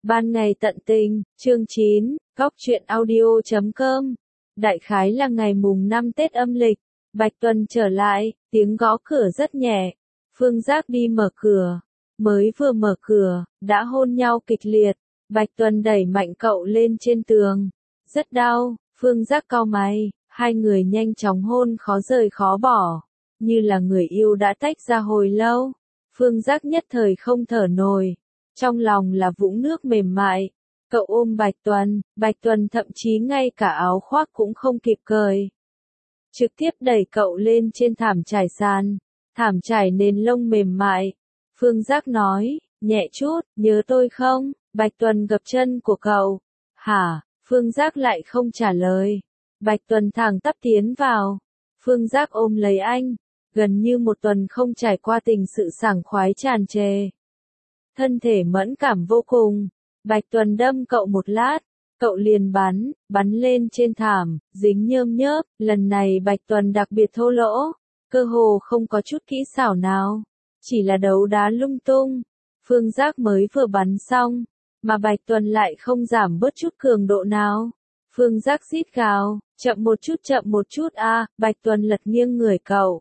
Ban ngày tận tình, chương 9, Góc truyện audio.com. Đại khái là ngày mùng 5 Tết âm lịch, Bạch Tuần trở lại, tiếng gõ cửa rất nhẹ. Phương Giác đi mở cửa, mới vừa mở cửa, đã hôn nhau kịch liệt. Bạch Tuần đẩy mạnh cậu lên trên tường. Rất đau, Phương Giác cau mày, hai người nhanh chóng hôn khó rời khó bỏ, như là người yêu đã tách ra hồi lâu. Phương Giác nhất thời không thở nổi, trong lòng là vũng nước mềm mại. Cậu ôm Bạch Tuần thậm chí ngay cả áo khoác cũng không kịp cởi. Trực tiếp đẩy cậu lên trên thảm trải sàn, thảm trải nền lông mềm mại. Phương Giác nói, nhẹ chút, nhớ tôi không? Bạch Tuần gập chân của cậu. Hả? Phương Giác lại không trả lời. Bạch Tuần thẳng tắp tiến vào. Phương Giác ôm lấy anh, gần như một tuần không trải qua tình sự sảng khoái tràn trề. Thân thể mẫn cảm vô cùng. Bạch Tuần đâm cậu một lát, cậu liền bắn lên trên thảm, dính nhơm nhớp. Lần này Bạch Tuần đặc biệt thô lỗ, cơ hồ không có chút kỹ xảo nào, chỉ là đấu đá lung tung. Phương Giác mới vừa bắn xong, mà Bạch Tuần lại không giảm bớt chút cường độ nào. Phương Giác rít gào, chậm một chút a. Bạch Tuần lật nghiêng người cậu,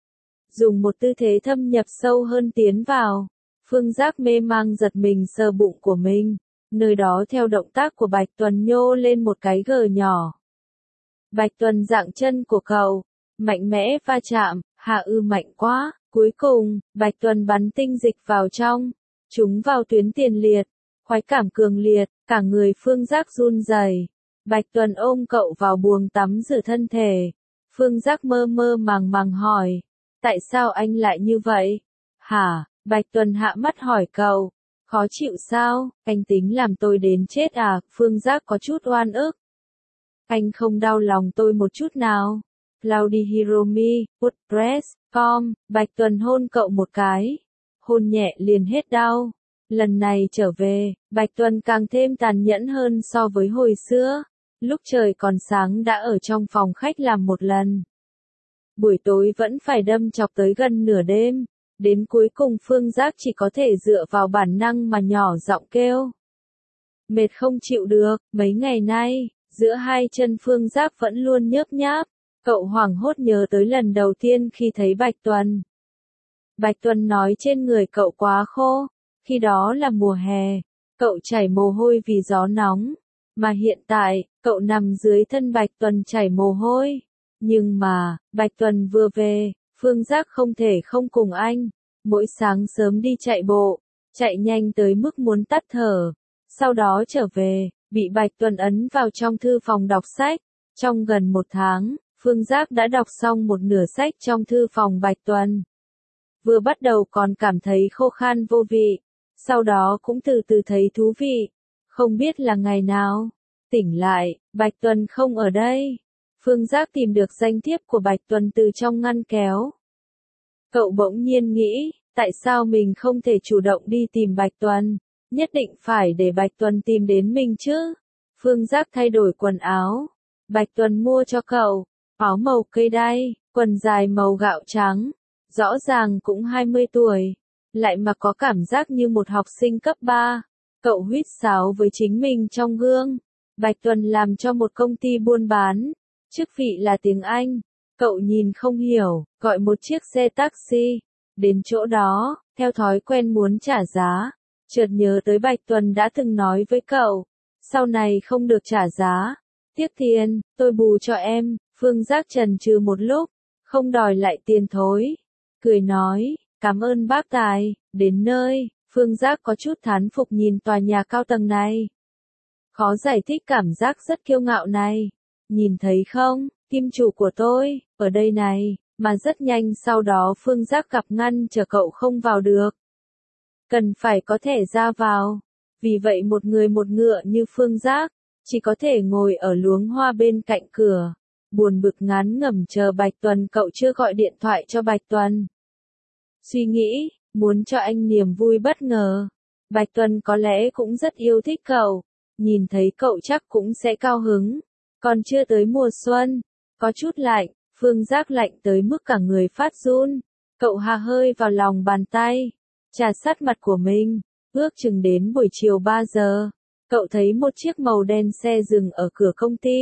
dùng một tư thế thâm nhập sâu hơn tiến vào. Phương Giác mê mang giật mình sờ bụng của mình, nơi đó theo động tác của Bạch Tuần nhô lên một cái gờ nhỏ. Bạch Tuần dạng chân của cậu, mạnh mẽ va chạm, mạnh quá. Cuối cùng, Bạch Tuần bắn tinh dịch vào trong, trúng vào tuyến tiền liệt, khoái cảm cường liệt, cả người Phương Giác run rẩy. Bạch Tuần ôm cậu vào buồng tắm rửa thân thể. Phương Giác mơ mơ màng hỏi, tại sao anh lại như vậy? Hả? Bạch Tuần hạ mắt hỏi cậu, khó chịu sao, anh tính làm tôi đến chết à? Phương Giác có chút oan ức. Anh không đau lòng tôi một chút nào. Claudia Hiromi, WordPress.com. Bạch Tuần hôn cậu một cái, hôn nhẹ liền hết đau. Lần này trở về, Bạch Tuần càng thêm tàn nhẫn hơn so với hồi xưa. Lúc trời còn sáng đã ở trong phòng khách làm một lần, buổi tối vẫn phải đâm chọc tới gần nửa đêm. Đến cuối cùng Phương Giác chỉ có thể dựa vào bản năng mà nhỏ giọng kêu. Mệt không chịu được, mấy ngày nay, giữa hai chân Phương Giác vẫn luôn nhớp nháp. Cậu hoảng hốt nhớ tới lần đầu tiên khi thấy Bạch Tuần. Bạch Tuần nói trên người cậu quá khô, khi đó là mùa hè, cậu chảy mồ hôi vì gió nóng. Mà hiện tại, cậu nằm dưới thân Bạch Tuần chảy mồ hôi. Nhưng mà, Bạch Tuần vừa về, Phương Giác không thể không cùng anh. Mỗi sáng sớm đi chạy bộ, chạy nhanh tới mức muốn tắt thở. Sau đó trở về, bị Bạch Tuần ấn vào trong thư phòng đọc sách. Trong gần một tháng, Phương Giác đã đọc xong một nửa sách trong thư phòng Bạch Tuần. Vừa bắt đầu còn cảm thấy khô khan vô vị, sau đó cũng từ từ thấy thú vị. Không biết là ngày nào, tỉnh lại, Bạch Tuần không ở đây. Phương Giác tìm được danh thiếp của Bạch Tuần từ trong ngăn kéo. Cậu bỗng nhiên nghĩ, tại sao mình không thể chủ động đi tìm Bạch Tuần, nhất định phải để Bạch Tuần tìm đến mình chứ. Phương Giác thay đổi quần áo. Bạch Tuần mua cho cậu, áo màu cây đay, quần dài màu gạo trắng, rõ ràng cũng 20 tuổi, lại mà có cảm giác như một học sinh cấp 3. Cậu huýt sáo với chính mình trong gương. Bạch Tuần làm cho một công ty buôn bán, chức vị là tiếng Anh. Cậu nhìn không hiểu, gọi một chiếc xe taxi. Đến chỗ đó, theo thói quen muốn trả giá. Chợt nhớ tới Bạch Tuần đã từng nói với cậu, sau này không được trả giá. Tiếc tiền, tôi bù cho em. Phương Giác chần chừ một lúc, không đòi lại tiền thối. Cười nói, cảm ơn bác Tài. Đến nơi, Phương Giác có chút thán phục nhìn tòa nhà cao tầng này. Khó giải thích cảm giác rất kiêu ngạo này. Nhìn thấy không, kim chủ của tôi, ở đây này. Mà rất nhanh sau đó Phương Giác gặp ngăn chờ cậu không vào được. Cần phải có thẻ ra vào. Vì vậy một người một ngựa như Phương Giác, chỉ có thể ngồi ở luống hoa bên cạnh cửa. Buồn bực ngán ngẩm chờ Bạch Tuần. Cậu chưa gọi điện thoại cho Bạch Tuần. Suy nghĩ, muốn cho anh niềm vui bất ngờ. Bạch Tuần có lẽ cũng rất yêu thích cậu. Nhìn thấy cậu chắc cũng sẽ cao hứng. Còn chưa tới mùa xuân, có chút lạnh. Phương Giác lạnh tới mức cả người phát run. Cậu hà hơi vào lòng bàn tay, trà sát mặt của mình, Ước chừng đến buổi chiều 3 giờ, cậu thấy một chiếc màu đen xe dừng ở cửa công ty.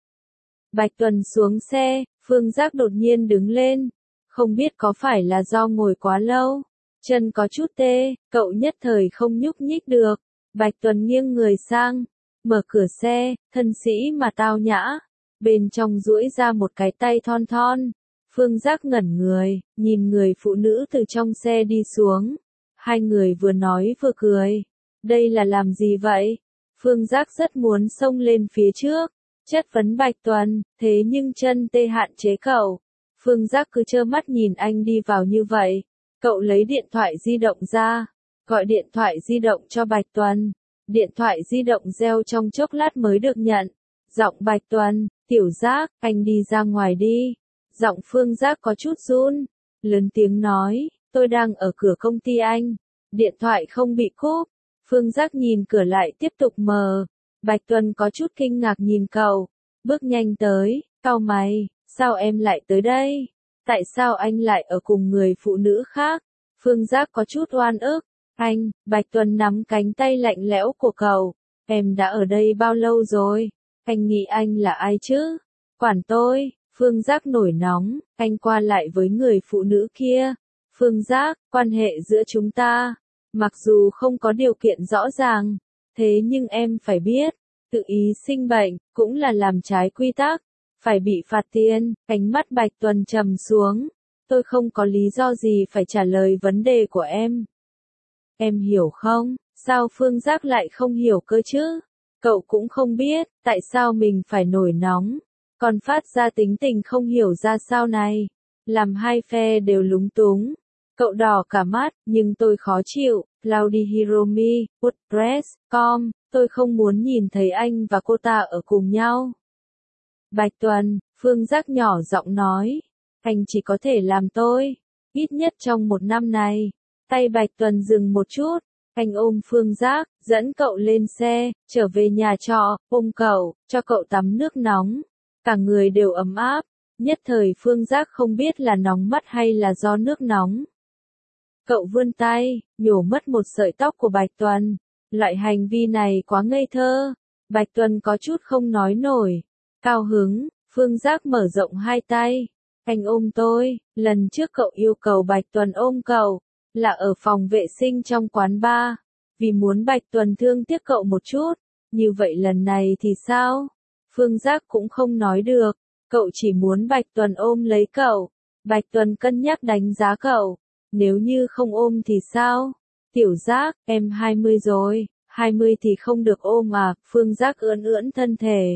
Bạch Tuần xuống xe, Phương Giác đột nhiên đứng lên. Không biết có phải là do ngồi quá lâu, chân có chút tê, cậu nhất thời không nhúc nhích được. Bạch Tuần nghiêng người sang, mở cửa xe, thân sĩ mà tao nhã. Bên trong duỗi ra một cái tay thon thon. Phương Giác ngẩn người, nhìn người phụ nữ từ trong xe đi xuống. Hai người vừa nói vừa cười. Đây là làm gì vậy? Phương Giác rất muốn xông lên phía trước, chất vấn Bạch Tuần, thế nhưng chân tê hạn chế cậu. Phương Giác cứ trơ mắt nhìn anh đi vào như vậy. Cậu lấy điện thoại di động ra, gọi điện thoại di động cho Bạch Tuần. Điện thoại di động reo trong chốc lát mới được nhận. Giọng Bạch Tuần, Tiểu Giác, anh đi ra ngoài đi. Giọng Phương Giác có chút run, lớn tiếng nói, tôi đang ở cửa công ty anh. Điện thoại không bị cúp. Phương Giác nhìn cửa lại tiếp tục mở. Bạch Tuần có chút kinh ngạc nhìn cậu, bước nhanh tới, cau mày, sao em lại tới đây? Tại sao anh lại ở cùng người phụ nữ khác? Phương Giác có chút oan ức. Anh, Bạch Tuần nắm cánh tay lạnh lẽo của cậu. Em đã ở đây bao lâu rồi? Anh nghĩ anh là ai chứ? Quản tôi. Phương Giác nổi nóng, anh qua lại với người phụ nữ kia. Phương Giác, quan hệ giữa chúng ta, mặc dù không có điều kiện rõ ràng, thế nhưng em phải biết, tự ý sinh bệnh, cũng là làm trái quy tắc, phải bị phạt tiền. Ánh mắt Bạch Tuần trầm xuống, tôi không có lý do gì phải trả lời vấn đề của em. Em hiểu không? Sao Phương Giác lại không hiểu cơ chứ? Cậu cũng không biết, tại sao mình phải nổi nóng, còn phát ra tính tình không hiểu ra sao này, làm hai phe đều lúng túng. Cậu đỏ cả mắt, nhưng tôi khó chịu. Claudia Hiromi, WordPress.com, tôi không muốn nhìn thấy anh và cô ta ở cùng nhau. Bạch Tuần, Phương Giác nhỏ giọng nói, anh chỉ có thể làm tôi, ít nhất trong 1 năm này. Tay Bạch Tuần dừng một chút, anh ôm Phương Giác, dẫn cậu lên xe, trở về nhà trọ, ôm cậu, cho cậu tắm nước nóng. Cả người đều ấm áp, nhất thời Phương Giác không biết là nóng mắt hay là do nước nóng. Cậu vươn tay, nhổ mất một sợi tóc của Bạch Tuần. Loại hành vi này quá ngây thơ. Bạch Tuần có chút không nói nổi. Cao hứng, Phương Giác mở rộng hai tay. Anh ôm tôi. Lần trước cậu yêu cầu Bạch Tuần ôm cậu, là ở phòng vệ sinh trong quán bar. Vì muốn Bạch Tuần thương tiếc cậu một chút. Như vậy lần này thì sao? Phương Giác cũng không nói được. Cậu chỉ muốn Bạch Tuần ôm lấy cậu. Bạch Tuần cân nhắc đánh giá cậu. Nếu như không ôm thì sao? Tiểu Giác, em 20 rồi, 20 thì không được ôm à? Phương Giác ưỡn ưỡn thân thể.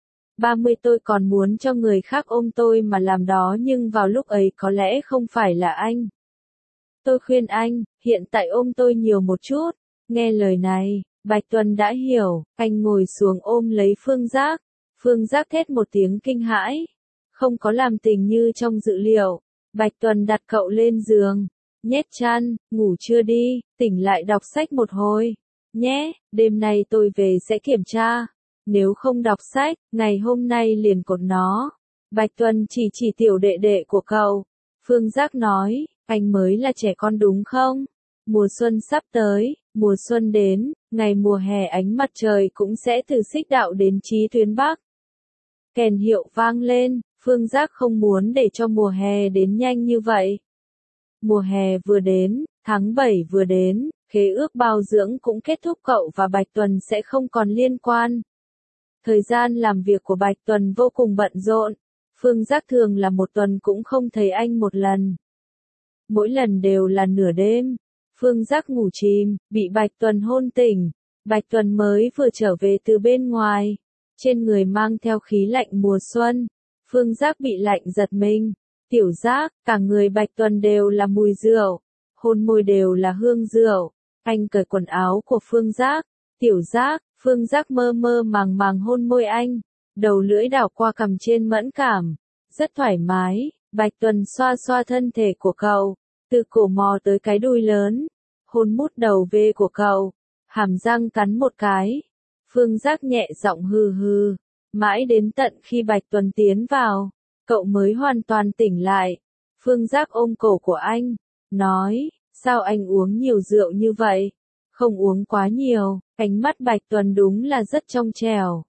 30 tôi còn muốn cho người khác ôm tôi mà làm đó, nhưng vào lúc ấy có lẽ không phải là anh. Tôi khuyên anh, hiện tại ôm tôi nhiều một chút. Nghe lời này, Bạch Tuần đã hiểu, anh ngồi xuống ôm lấy Phương Giác. Phương Giác thét một tiếng kinh hãi. Không có làm tình như trong dự liệu. Bạch Tuần đặt cậu lên giường, nhét chăn, ngủ chưa đi, tỉnh lại đọc sách một hồi. Nhé, đêm nay tôi về sẽ kiểm tra. Nếu không đọc sách, ngày hôm nay liền cột nó. Bạch Tuần chỉ tiểu đệ đệ của cậu. Phương Giác nói, anh mới là trẻ con đúng không? Mùa xuân sắp tới, mùa xuân đến, ngày mùa hè ánh mặt trời cũng sẽ từ Xích Đạo đến Chí Tuyến Bắc. Kèn hiệu vang lên, Phương Giác không muốn để cho mùa hè đến nhanh như vậy. Mùa hè vừa đến, tháng 7 vừa đến, khế ước bao dưỡng cũng kết thúc, cậu và Bạch Tuần sẽ không còn liên quan. Thời gian làm việc của Bạch Tuần vô cùng bận rộn. Phương Giác thường là một tuần cũng không thấy anh một lần. Mỗi lần đều là nửa đêm. Phương Giác ngủ chìm, bị Bạch Tuần hôn tỉnh. Bạch Tuần mới vừa trở về từ bên ngoài. Trên người mang theo khí lạnh mùa xuân. Phương Giác bị lạnh giật mình. Tiểu Giác, cả người Bạch Tuần đều là mùi rượu. Hôn môi đều là hương rượu. Anh cởi quần áo của Phương Giác. Tiểu Giác, Phương Giác mơ mơ màng màng hôn môi anh. Đầu lưỡi đảo qua cằm trên mẫn cảm. Rất thoải mái. Bạch Tuần xoa xoa thân thể của cậu. Từ cổ mò tới cái đùi lớn. Hôn mút đầu về của cậu. Hàm răng cắn một cái. Phương Giác nhẹ giọng hừ hừ. Mãi đến tận khi Bạch Tuần tiến vào, cậu mới hoàn toàn tỉnh lại. Phương Giác ôm cổ của anh, nói, sao anh uống nhiều rượu như vậy? không uống quá nhiều, ánh mắt Bạch Tuần đúng là rất trong trẻo.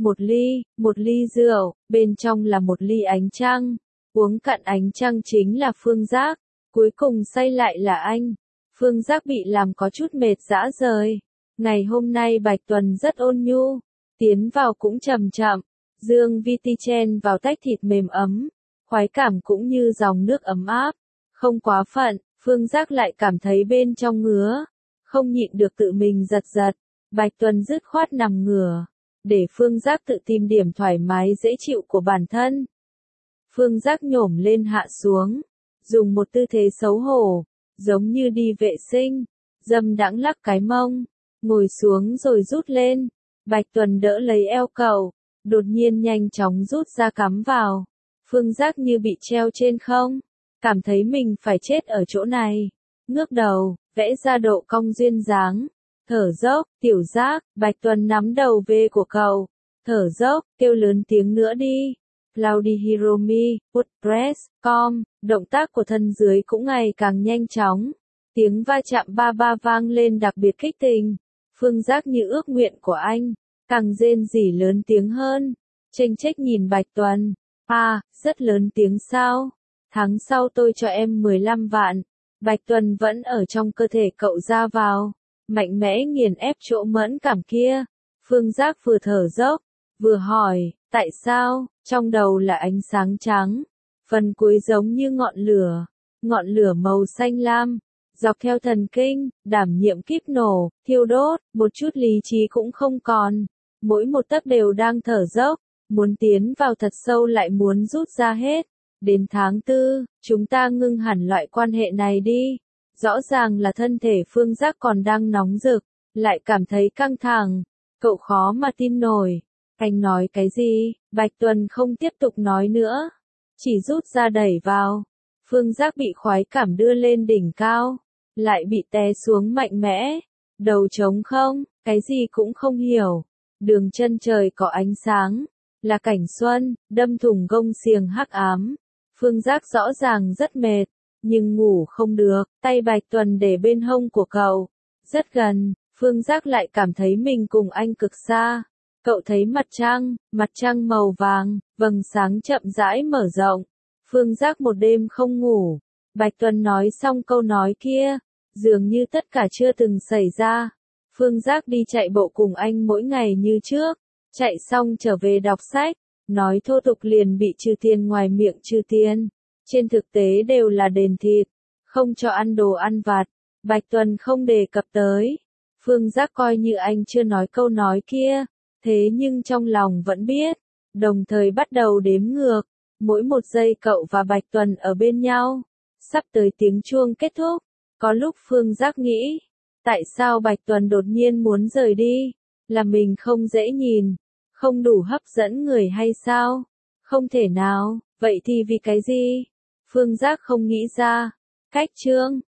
Một ly rượu, bên trong là một ly ánh trăng, uống cạn ánh trăng chính là Phương Giác, cuối cùng say lại là anh. Phương Giác bị làm có chút mệt rã rời. Ngày hôm nay Bạch Tuần rất ôn nhu, tiến vào cũng chậm chậm, dương vi ti chen vào tách thịt mềm ấm, khoái cảm cũng như dòng nước ấm áp, không quá phận. Phương Giác lại cảm thấy bên trong ngứa, không nhịn được tự mình giật giật. Bạch Tuần dứt khoát nằm ngửa, để Phương Giác tự tìm điểm thoải mái dễ chịu của bản thân. Phương Giác nhổm lên hạ xuống, dùng một tư thế xấu hổ, giống như đi vệ sinh, dâm đãng lắc cái mông, ngồi xuống rồi rút lên. Bạch Tuần đỡ lấy eo cậu, đột nhiên nhanh chóng rút ra cắm vào. Phương Giác như bị treo trên không, cảm thấy mình phải chết ở chỗ này. Ngước đầu, vẽ ra độ cong duyên dáng, thở dốc. Tiểu Giác. Bạch Tuần nắm đầu về của cậu, thở dốc, kêu lớn tiếng nữa đi. Claudi Hiromi, WordPress.com, động tác của thân dưới cũng ngày càng nhanh chóng. Tiếng va chạm ba ba vang lên đặc biệt kích tình. Phương Giác như ước nguyện của anh, càng rên rỉ lớn tiếng hơn. Chênh chếch nhìn Bạch Tuần. Rất lớn tiếng sao? Tháng sau tôi cho em 15 vạn. Bạch Tuần vẫn ở trong cơ thể cậu ra vào, mạnh mẽ nghiền ép chỗ mẫn cảm kia. Phương Giác vừa thở dốc, vừa hỏi, tại sao? Trong đầu là ánh sáng trắng, phần cuối giống như ngọn lửa màu xanh lam, dọc theo thần kinh, đảm nhiệm kíp nổ, thiêu đốt, một chút lý trí cũng không còn. Mỗi một tấc đều đang thở dốc, muốn tiến vào thật sâu lại muốn rút ra hết. Đến tháng 4, chúng ta ngưng hẳn loại quan hệ này đi. Rõ ràng là thân thể Phương Giác còn đang nóng rực, lại cảm thấy căng thẳng. Cậu khó mà tin nổi. Anh nói cái gì? Bạch Tuần không tiếp tục nói nữa, chỉ rút ra đẩy vào. Phương Giác bị khoái cảm đưa lên đỉnh cao, lại bị té xuống mạnh mẽ. Đầu trống không, cái gì cũng không hiểu. Đường chân trời có ánh sáng, là cảnh xuân, đâm thủng gông xiềng hắc ám. Phương Giác rõ ràng rất mệt, nhưng ngủ không được. Tay Bạch Tuần để bên hông của cậu, rất gần. Phương Giác lại cảm thấy mình cùng anh cực xa. Cậu thấy mặt trăng màu vàng, vầng sáng chậm rãi mở rộng. Phương Giác một đêm không ngủ. Bạch Tuần nói xong câu nói kia, dường như tất cả chưa từng xảy ra. Phương Giác đi chạy bộ cùng anh mỗi ngày như trước, chạy xong trở về đọc sách, nói thô tục liền bị trừ tiền, ngoài miệng trừ tiền, trên thực tế đều là đền thịt, không cho ăn đồ ăn vặt. Bạch Tuần không đề cập tới. Phương Giác coi như anh chưa nói câu nói kia, thế nhưng trong lòng vẫn biết, đồng thời bắt đầu đếm ngược. Mỗi một giây cậu và Bạch Tuần ở bên nhau, sắp tới tiếng chuông kết thúc. Có lúc Phương Giác nghĩ, tại sao Bạch Tuần đột nhiên muốn rời đi? Là mình không dễ nhìn, không đủ hấp dẫn người hay sao? Không thể nào, vậy thì vì cái gì? Phương Giác không nghĩ ra. Cách chương